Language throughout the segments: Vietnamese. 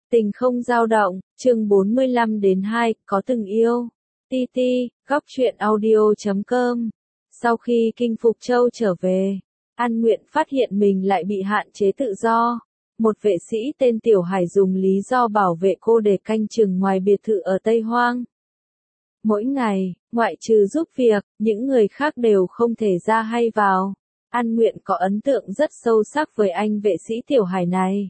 Tình không dao động, chương 45-2, có từng yêu. TT, góc truyện audio.com. Sau khi Kinh Phục Châu trở về, An Nguyện phát hiện mình lại bị hạn chế tự do. Một vệ sĩ tên Tiểu Hải dùng lý do bảo vệ cô để canh chừng ngoài biệt thự ở Tây Hoang. Mỗi ngày, ngoại trừ giúp việc, những người khác đều không thể ra hay vào. An Nguyện có ấn tượng rất sâu sắc với anh vệ sĩ Tiểu Hải này.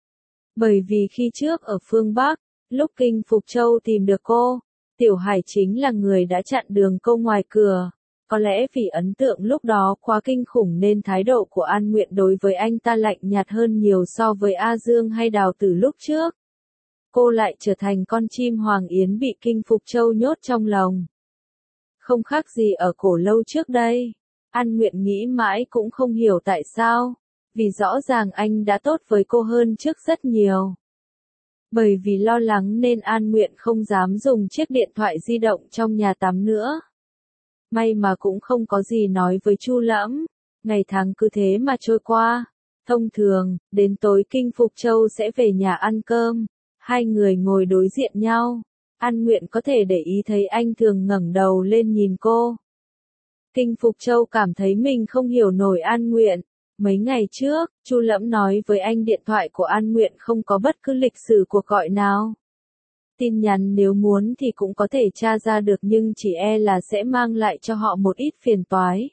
Bởi vì khi trước ở phương Bắc, lúc Kinh Phục Châu tìm được cô, Tiểu Hải chính là người đã chặn đường cô ngoài cửa. Có lẽ vì ấn tượng lúc đó quá kinh khủng nên thái độ của An Nguyện đối với anh ta lạnh nhạt hơn nhiều so với A Dương hay Đào Tử lúc trước. Cô lại trở thành con chim Hoàng Yến bị Kinh Phục Châu nhốt trong lồng. Không khác gì ở Cổ Lâu trước đây. An Nguyện nghĩ mãi cũng không hiểu tại sao. Vì rõ ràng anh đã tốt với cô hơn trước rất nhiều. Bởi vì lo lắng nên An Nguyện không dám dùng chiếc điện thoại di động trong nhà tắm nữa. May mà cũng không có gì nói với Chu Lẫm. Ngày tháng cứ thế mà trôi qua. Thông thường, đến tối Kinh Phục Châu sẽ về nhà ăn cơm. Hai người ngồi đối diện nhau. An Nguyện có thể để ý thấy anh thường ngẩng đầu lên nhìn cô. Kinh Phục Châu cảm thấy mình không hiểu nổi An Nguyện. Mấy ngày trước, Chu Lẫm nói với anh điện thoại của An Nguyện không có bất cứ lịch sử cuộc gọi nào. Tin nhắn nếu muốn thì cũng có thể tra ra được nhưng chỉ e là sẽ mang lại cho họ một ít phiền toái.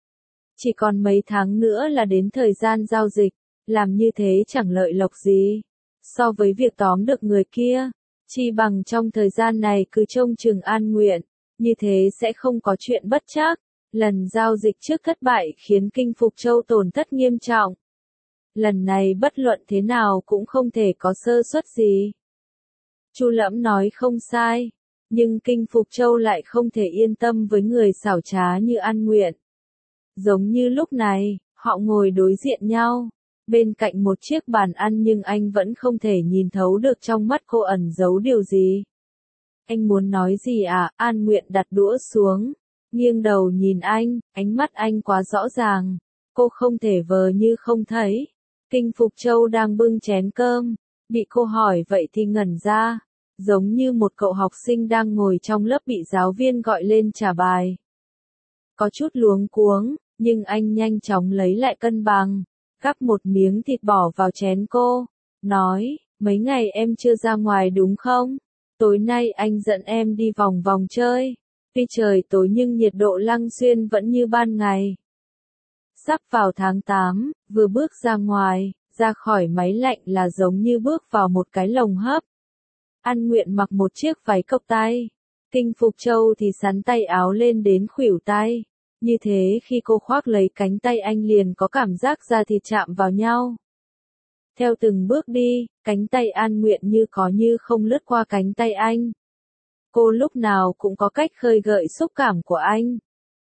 Chỉ còn mấy tháng nữa là đến thời gian giao dịch, làm như thế chẳng lợi lộc gì. So với việc tóm được người kia, chi bằng trong thời gian này cứ trông chừng An Nguyện, như thế sẽ không có chuyện bất trắc. Lần giao dịch trước thất bại khiến Kinh Phục Châu tổn thất nghiêm trọng. Lần này bất luận thế nào cũng không thể có sơ suất gì. Chu Lẫm nói không sai, nhưng Kinh Phục Châu lại không thể yên tâm với người xảo trá như An Nguyện. Giống như lúc này, họ ngồi đối diện nhau, bên cạnh một chiếc bàn ăn nhưng anh vẫn không thể nhìn thấu được trong mắt cô ẩn giấu điều gì. Anh muốn nói gì à? An Nguyện đặt đũa xuống, nghiêng đầu nhìn anh, ánh mắt anh quá rõ ràng, cô không thể vờ như không thấy. Kinh Phục Châu đang bưng chén cơm, bị cô hỏi vậy thì ngẩn ra, giống như một cậu học sinh đang ngồi trong lớp bị giáo viên gọi lên trả bài. Có chút luống cuống, nhưng anh nhanh chóng lấy lại cân bằng, gắp một miếng thịt bỏ vào chén cô, nói, mấy ngày em chưa ra ngoài đúng không? Tối nay anh dẫn em đi vòng vòng chơi. Tuy trời tối nhưng nhiệt độ Lăng Xuyên vẫn như ban ngày. Sắp vào tháng 8, vừa bước ra ngoài, ra khỏi máy lạnh là giống như bước vào một cái lồng hấp. An Nguyện mặc một chiếc váy cộc tay. Kinh Phục Châu thì xắn tay áo lên đến khuỷu tay. Như thế khi cô khoác lấy cánh tay anh liền có cảm giác da thịt chạm vào nhau. Theo từng bước đi, cánh tay An Nguyện như có như không lướt qua cánh tay anh. Cô lúc nào cũng có cách khơi gợi xúc cảm của anh.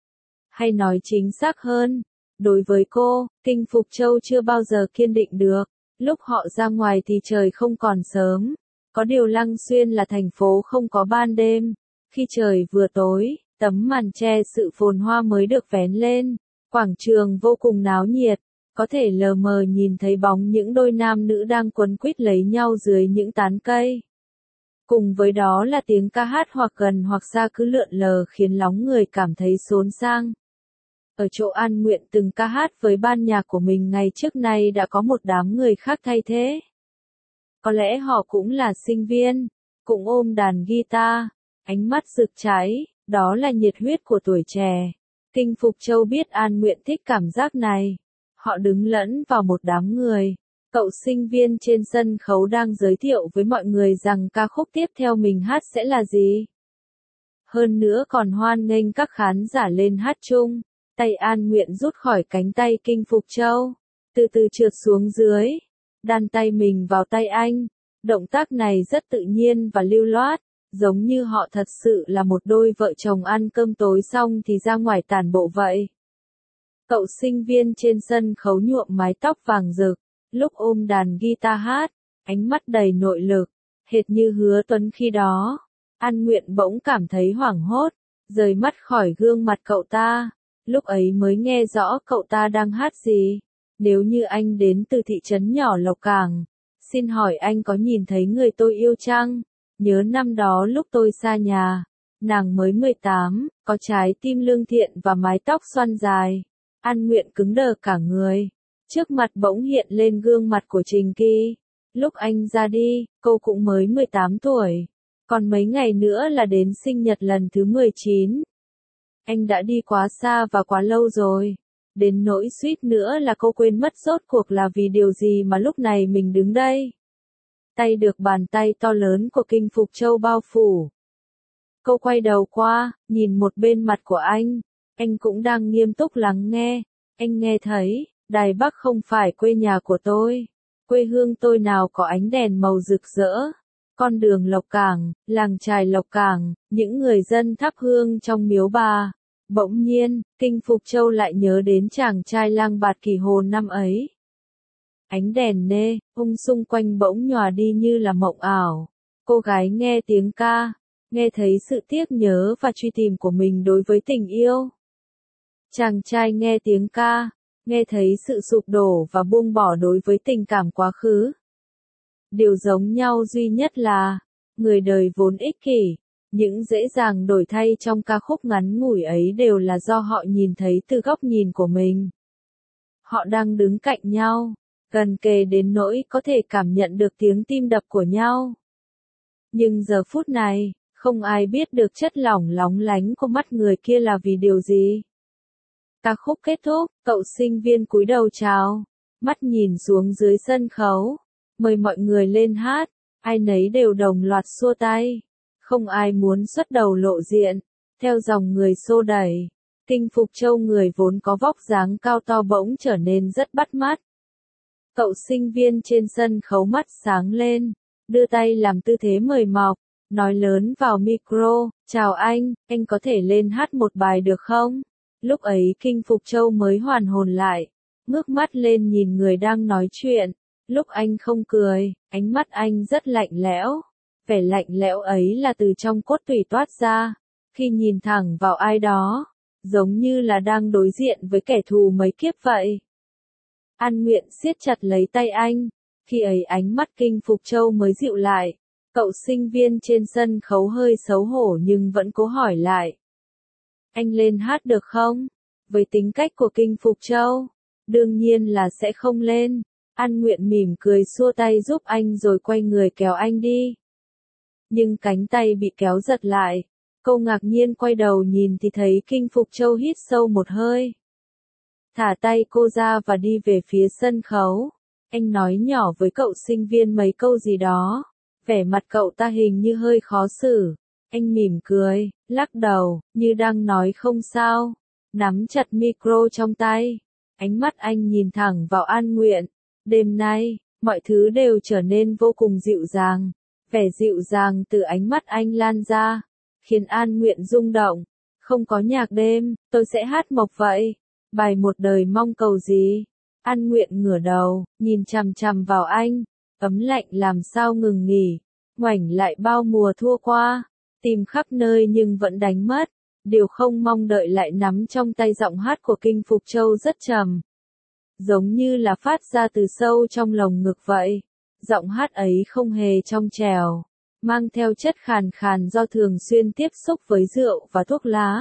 Hay nói chính xác hơn, đối với cô, Kinh Phục Châu chưa bao giờ kiên định được. Lúc họ ra ngoài thì trời không còn sớm. Có điều Lăng Xuyên là thành phố không có ban đêm. Khi trời vừa tối, tấm màn che sự phồn hoa mới được vén lên. Quảng trường vô cùng náo nhiệt. Có thể lờ mờ nhìn thấy bóng những đôi nam nữ đang quấn quýt lấy nhau dưới những tán cây. Cùng với đó là tiếng ca hát hoặc gần hoặc xa cứ lượn lờ khiến lòng người cảm thấy xốn sang. Ở chỗ An Nguyện từng ca hát với ban nhạc của mình ngày trước nay đã có một đám người khác thay thế. Có lẽ họ cũng là sinh viên, cũng ôm đàn guitar, ánh mắt rực cháy, đó là nhiệt huyết của tuổi trẻ. Kinh Phục Châu biết An Nguyện thích cảm giác này. Họ đứng lẫn vào một đám người. Cậu sinh viên trên sân khấu đang giới thiệu với mọi người rằng ca khúc tiếp theo mình hát sẽ là gì. Hơn nữa còn hoan nghênh các khán giả lên hát chung. Tay An Nguyện rút khỏi cánh tay Kinh Phục Châu, từ từ trượt xuống dưới, đan tay mình vào tay anh. Động tác này rất tự nhiên và lưu loát, giống như họ thật sự là một đôi vợ chồng ăn cơm tối xong thì ra ngoài tản bộ vậy. Cậu sinh viên trên sân khấu nhuộm mái tóc vàng rực. Lúc ôm đàn guitar hát, ánh mắt đầy nội lực, hệt như Hứa Tuấn khi đó. An Nguyện bỗng cảm thấy hoảng hốt, rời mắt khỏi gương mặt cậu ta. Lúc ấy mới nghe rõ cậu ta đang hát gì. Nếu như anh đến từ thị trấn nhỏ Lộc Cảng, Xin hỏi anh có nhìn thấy người tôi yêu chăng? Nhớ năm đó lúc tôi xa nhà, nàng mới 18, có trái tim lương thiện và mái tóc xoăn dài. An Nguyện cứng đờ cả người. Trước mặt bỗng hiện lên gương mặt của Trình Kỳ. Lúc anh ra đi, cô cũng mới 18 tuổi. Còn mấy ngày nữa là đến sinh nhật lần thứ 19. Anh đã đi quá xa và quá lâu rồi. Đến nỗi suýt nữa là cô quên mất rốt cuộc là vì điều gì mà lúc này mình đứng đây. Tay được bàn tay to lớn của Kinh Phục Châu bao phủ. Cô quay đầu qua, nhìn một bên mặt của anh cũng đang nghiêm túc lắng nghe. Anh nghe thấy, Đài Bắc không phải quê nhà của tôi. Quê hương tôi nào có ánh đèn màu rực rỡ. Con đường Lộc Cảng, làng chài Lộc Cảng, những người dân thắp hương trong miếu bà. Bỗng nhiên, Kinh Phục Châu lại nhớ đến chàng trai lang bạt Kỳ Hồ năm ấy. Ánh đèn nê, xung quanh bỗng nhòa đi như là mộng ảo. Cô gái nghe tiếng ca, nghe thấy sự tiếc nhớ và truy tìm của mình đối với tình yêu. Chàng trai nghe tiếng ca, nghe thấy sự sụp đổ và buông bỏ đối với tình cảm quá khứ. Điều giống nhau duy nhất là, người đời vốn ích kỷ, những dễ dàng đổi thay trong ca khúc ngắn ngủi ấy đều là do họ nhìn thấy từ góc nhìn của mình. Họ đang đứng cạnh nhau, gần kề đến nỗi có thể cảm nhận được tiếng tim đập của nhau. Nhưng giờ phút này, không ai biết được chất lỏng lóng lánh của mắt người kia là vì điều gì. Ca khúc kết thúc, cậu sinh viên cúi đầu chào, mắt nhìn xuống dưới sân khấu, mời mọi người lên hát, ai nấy đều đồng loạt xua tay. Không ai muốn xuất đầu lộ diện, theo dòng người xô đẩy. Kinh Phục Châu người vốn có vóc dáng cao to bỗng trở nên rất bắt mắt. Cậu sinh viên trên sân khấu mắt sáng lên, đưa tay làm tư thế mời mọc, nói lớn vào micro, chào anh có thể lên hát một bài được không? Lúc ấy Kinh Phục Châu mới hoàn hồn lại, ngước mắt lên nhìn người đang nói chuyện. Lúc anh không cười, ánh mắt anh rất lạnh lẽo. Vẻ lạnh lẽo ấy là từ trong cốt tủy toát ra, khi nhìn thẳng vào ai đó, giống như là đang đối diện với kẻ thù mấy kiếp vậy. An Nguyện siết chặt lấy tay anh, khi ấy ánh mắt Kinh Phục Châu mới dịu lại. Cậu sinh viên trên sân khấu hơi xấu hổ nhưng vẫn cố hỏi lại. Anh lên hát được không? Với tính cách của Kinh Phục Châu, đương nhiên là sẽ không lên. An Nguyện mỉm cười xua tay giúp anh rồi quay người kéo anh đi. Nhưng cánh tay bị kéo giật lại. Cô ngạc nhiên quay đầu nhìn thì thấy Kinh Phục Châu hít sâu một hơi. Thả tay cô ra và đi về phía sân khấu. Anh nói nhỏ với cậu sinh viên mấy câu gì đó. Vẻ mặt cậu ta hình như hơi khó xử. Anh mỉm cười, lắc đầu, như đang nói không sao. Nắm chặt micro trong tay. Ánh mắt anh nhìn thẳng vào An Nguyện. Đêm nay, mọi thứ đều trở nên vô cùng dịu dàng. Vẻ dịu dàng từ ánh mắt anh lan ra, khiến An Nguyện rung động. Không có nhạc đêm, tôi sẽ hát mộc vậy. Bài một đời mong cầu gì? An Nguyện ngửa đầu, nhìn chằm chằm vào anh. Ấm lạnh làm sao ngừng nghỉ. Ngoảnh lại bao mùa thua qua. Tìm khắp nơi nhưng vẫn đánh mất. Điều không mong đợi lại nắm trong tay giọng hát của Kinh Phục Châu rất trầm. Giống như là phát ra từ sâu trong lồng ngực vậy. Giọng hát ấy không hề trong trèo, mang theo chất khàn khàn do thường xuyên tiếp xúc với rượu và thuốc lá.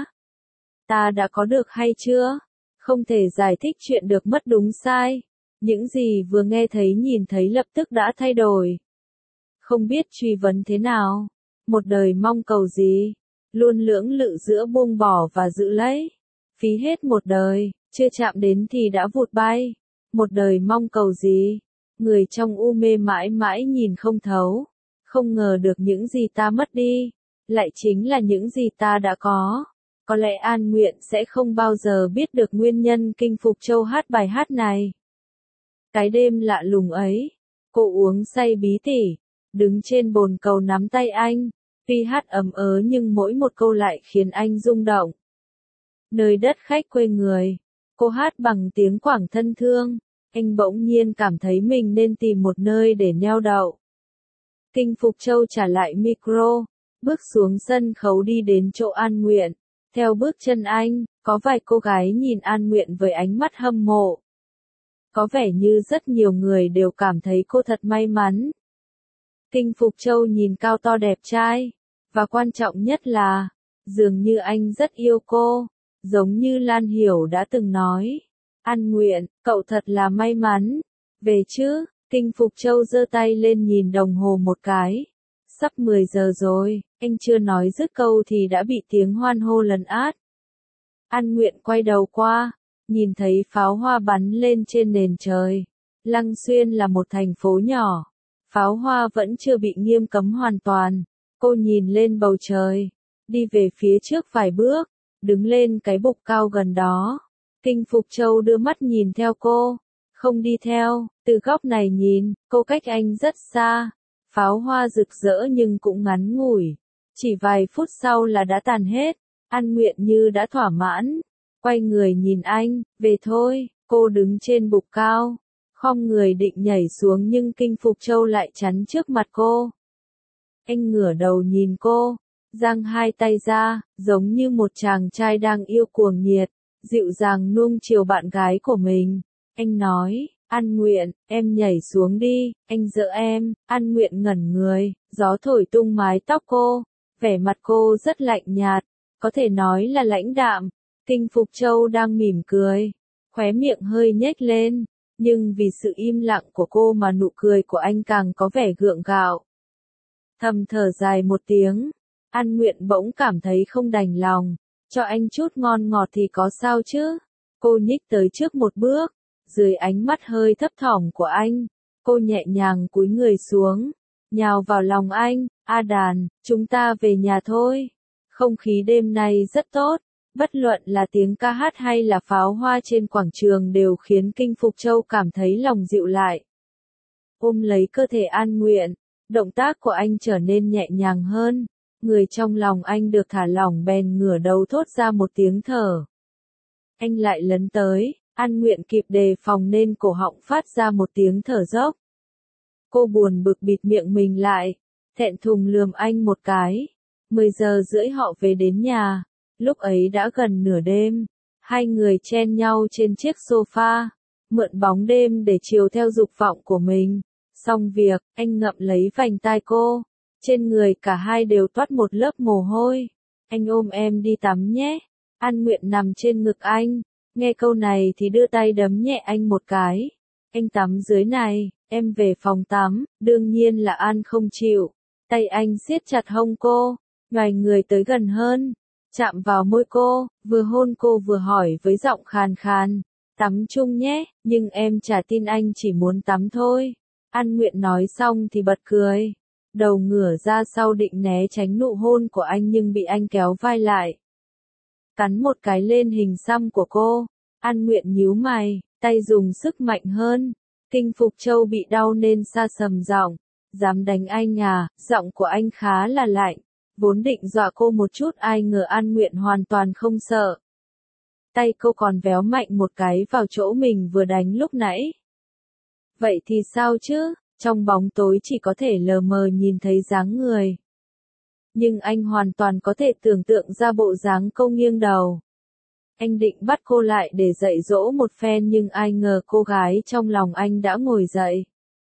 Ta đã có được hay chưa? Không thể giải thích chuyện được mất đúng sai. Những gì vừa nghe thấy nhìn thấy lập tức đã thay đổi. Không biết truy vấn thế nào. Một đời mong cầu gì? Luôn lưỡng lự giữa buông bỏ và giữ lấy. Phí hết một đời, chưa chạm đến thì đã vụt bay. Một đời mong cầu gì? Người trong u mê mãi mãi nhìn không thấu. Không ngờ được những gì ta mất đi, lại chính là những gì ta đã có. Có lẽ An Nguyện sẽ không bao giờ biết được nguyên nhân Kinh Phục Châu hát bài hát này. Cái đêm lạ lùng ấy, cô uống say bí tỉ, đứng trên bồn cầu nắm tay anh. Tuy hát ấm ớ nhưng mỗi một câu lại khiến anh rung động. Nơi đất khách quê người, cô hát bằng tiếng Quảng thân thương. Anh bỗng nhiên cảm thấy mình nên tìm một nơi để neo đậu. Kinh Phục Châu trả lại micro, bước xuống sân khấu đi đến chỗ An Nguyện. Theo bước chân anh, có vài cô gái nhìn An Nguyện với ánh mắt hâm mộ. Có vẻ như rất nhiều người đều cảm thấy cô thật may mắn. Kinh Phục Châu nhìn cao to đẹp trai, và quan trọng nhất là, dường như anh rất yêu cô, giống như Lan Hiểu đã từng nói. An Nguyện, cậu thật là may mắn. Về chứ, Kinh Phục Châu giơ tay lên nhìn đồng hồ một cái. Sắp 10 giờ rồi, anh chưa nói dứt câu thì đã bị tiếng hoan hô lấn át. An Nguyện quay đầu qua, nhìn thấy pháo hoa bắn lên trên nền trời. Lăng Xuyên là một thành phố nhỏ, pháo hoa vẫn chưa bị nghiêm cấm hoàn toàn. Cô nhìn lên bầu trời, đi về phía trước vài bước, đứng lên cái bục cao gần đó. Kinh Phục Châu đưa mắt nhìn theo cô, không đi theo, từ góc này nhìn, cô cách anh rất xa. Pháo hoa rực rỡ nhưng cũng ngắn ngủi, chỉ vài phút sau là đã tàn hết. An Nguyện như đã thỏa mãn, quay người nhìn anh, về thôi. Cô đứng trên bục cao, khom người định nhảy xuống nhưng Kinh Phục Châu lại chắn trước mặt cô. Anh ngửa đầu nhìn cô, giang hai tay ra, giống như một chàng trai đang yêu cuồng nhiệt, dịu dàng nuông chiều bạn gái của mình. Anh nói, An Nguyện, em nhảy xuống đi, anh dỡ em. An Nguyện ngẩn người, gió thổi tung mái tóc cô, vẻ mặt cô rất lạnh nhạt, có thể nói là lãnh đạm. Kinh Phục Châu đang mỉm cười, khóe miệng hơi nhếch lên, nhưng vì sự im lặng của cô mà nụ cười của anh càng có vẻ gượng gạo. Thầm thở dài một tiếng, An Nguyện bỗng cảm thấy không đành lòng, cho anh chút ngon ngọt thì có sao chứ. Cô nhích tới trước một bước, dưới ánh mắt hơi thấp thỏm của anh, cô nhẹ nhàng cúi người xuống, nhào vào lòng anh. A Đàn, chúng ta về nhà thôi. Không khí đêm nay rất tốt, bất luận là tiếng ca hát hay là pháo hoa trên quảng trường đều khiến Kinh Phục Châu cảm thấy lòng dịu lại. Ôm lấy cơ thể An Nguyện, động tác của anh trở nên nhẹ nhàng hơn, người trong lòng anh được thả lỏng bèn ngửa đầu thốt ra một tiếng thở. Anh lại lấn tới, An Nguyện kịp đề phòng nên cổ họng phát ra một tiếng thở dốc. Cô buồn bực bịt miệng mình lại, thẹn thùng lườm anh một cái. 10 giờ rưỡi họ về đến nhà, lúc ấy đã gần nửa đêm, hai người chen nhau trên chiếc sofa, mượn bóng đêm để chiều theo dục vọng của mình. Xong việc, anh ngậm lấy vành tai cô, trên người cả hai đều toát một lớp mồ hôi. Anh ôm em đi tắm nhé. An Nguyện nằm trên ngực anh, nghe câu này thì đưa tay đấm nhẹ anh một cái. Anh tắm dưới này, em về phòng tắm. Đương nhiên là An không chịu, tay anh siết chặt hông cô, nhoài người tới gần hơn, chạm vào môi cô, vừa hôn cô vừa hỏi với giọng khàn khàn, tắm chung nhé, nhưng em chả tin anh chỉ muốn tắm thôi. An Nguyện nói xong thì bật cười, đầu ngửa ra sau định né tránh nụ hôn của anh nhưng bị anh kéo vai lại, cắn một cái lên hình xăm của cô. An Nguyện nhíu mày, tay dùng sức mạnh hơn. Kinh Phục Châu bị đau nên sa sầm giọng, dám đánh anh à? Giọng của anh khá là lạnh, vốn định dọa cô một chút ai ngờ An Nguyện hoàn toàn không sợ. Tay cô còn véo mạnh một cái vào chỗ mình vừa đánh lúc nãy. Vậy thì sao chứ? Trong bóng tối chỉ có thể lờ mờ nhìn thấy dáng người. Nhưng anh hoàn toàn có thể tưởng tượng ra bộ dáng cô nghiêng đầu. Anh định bắt cô lại để dạy dỗ một phen nhưng ai ngờ cô gái trong lòng anh đã ngồi dậy.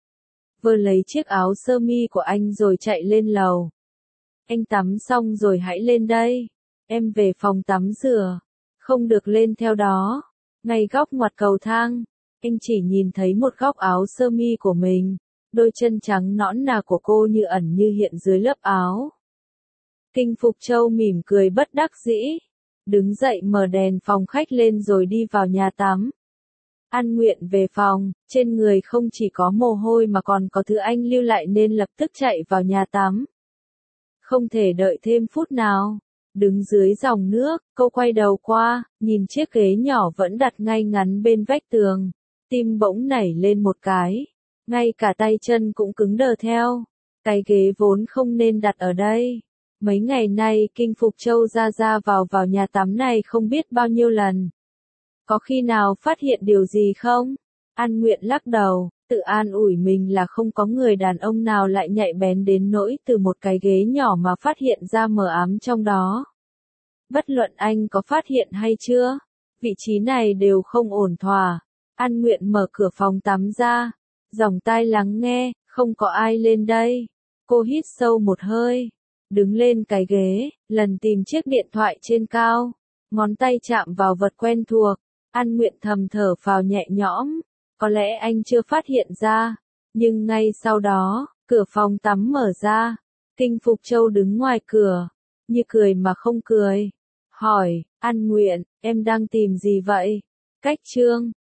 Vơ lấy chiếc áo sơ mi của anh rồi chạy lên lầu. Anh tắm xong rồi hãy lên đây. Em về phòng tắm rửa. Không được lên theo đó. Ngay góc ngoặt cầu thang, anh chỉ nhìn thấy một góc áo sơ mi của mình. Đôi chân trắng nõn nà của cô như ẩn như hiện dưới lớp áo. Kinh Phục Châu mỉm cười bất đắc dĩ, đứng dậy mở đèn phòng khách lên rồi đi vào nhà tắm. An Nguyện về phòng, trên người không chỉ có mồ hôi mà còn có thứ anh lưu lại nên lập tức chạy vào nhà tắm. Không thể đợi thêm phút nào. Đứng dưới dòng nước, cô quay đầu qua, nhìn chiếc ghế nhỏ vẫn đặt ngay ngắn bên vách tường. Tim bỗng nảy lên một cái. Ngay cả tay chân cũng cứng đờ theo. Cái ghế vốn không nên đặt ở đây. Mấy ngày nay Kinh Phục Châu ra vào nhà tắm này không biết bao nhiêu lần. Có khi nào phát hiện điều gì không? An Nguyện lắc đầu, tự an ủi mình là không có người đàn ông nào lại nhạy bén đến nỗi từ một cái ghế nhỏ mà phát hiện ra mờ ám trong đó. Bất luận anh có phát hiện hay chưa, vị trí này đều không ổn thỏa. An Nguyện mở cửa phòng tắm ra, dòng tai lắng nghe, không có ai lên đây. Cô hít sâu một hơi, đứng lên cái ghế, lần tìm chiếc điện thoại trên cao, ngón tay chạm vào vật quen thuộc. An Nguyện thầm thở phào nhẹ nhõm, có lẽ anh chưa phát hiện ra, nhưng ngay sau đó, cửa phòng tắm mở ra, Kinh Phục Châu đứng ngoài cửa, như cười mà không cười, hỏi, An Nguyện, em đang tìm gì vậy? Cách chương